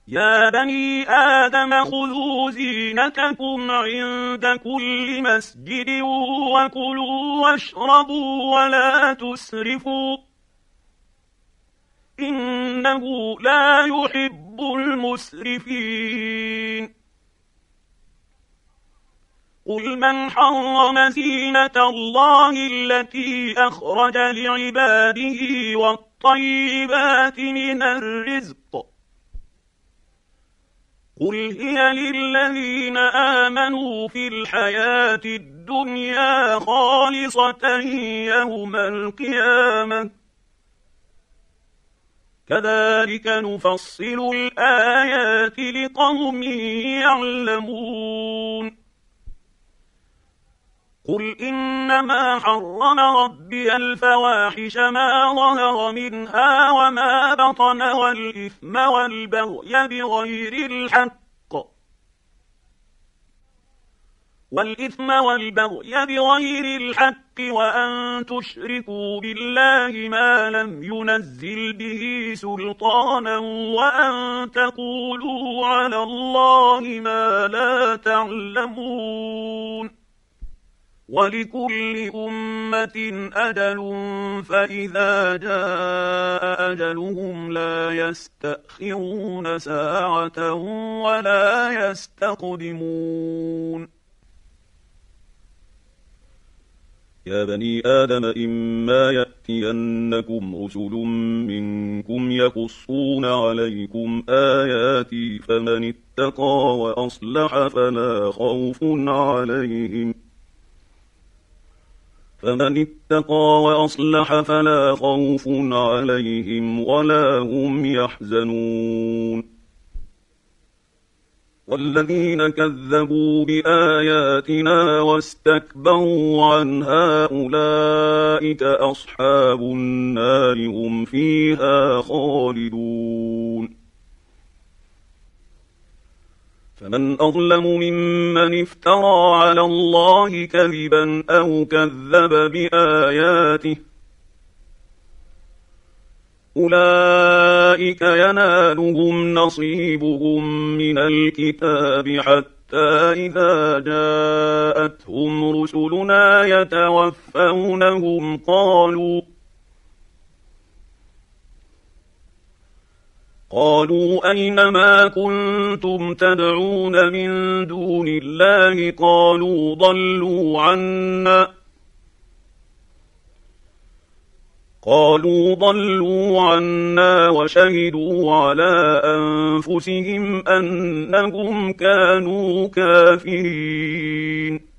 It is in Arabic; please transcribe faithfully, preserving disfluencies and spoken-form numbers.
يا بني آدم خذوا زينتكم عند كل مسجد وكلوا واشربوا ولا تسرفوا إنه لا يحب المسرفين. قل من حرم زينة الله التي أخرج لعباده والطيبات من الرزق قل هي للذين آمنوا في الحياة الدنيا خالصة يوم القيامة كذلك نفصل الآيات لقوم يعلمون. قل إنما حرم ربي الفواحش ما ظهر منها وما بطن والإثم والبغي بغير الحق والإثم والبغي بغير الحق وأن تشركوا بالله ما لم ينزل به سلطانا وأن تقولوا على الله ما لا تعلمون. ولكل أمة أجل فإذا جاء أجلهم لا يستأخرون ساعة ولا يستقدمون. يا بني آدم إما يأتينكم رسل منكم يقصون عليكم آياتي فمن اتقى وأصلح فلا خوف عليهم فمن اتقى وأصلح فلا خوف عليهم ولا هم يحزنون. والذين كذبوا بآياتنا واستكبروا عنها أولئك أصحاب النار هم فيها خالدون. فمن أظلم ممن افترى على الله كذبا أو كذب بآياته أولئك ينالهم نصيبهم من الكتاب حتى إذا جاءتهم رسلنا يتوفونهم قالوا قالوا أين ما كنتم تدعون من دون الله قالوا ضلوا عنا قالوا ضلوا عنا وشهدوا على أنفسهم أنهم كانوا كافرين.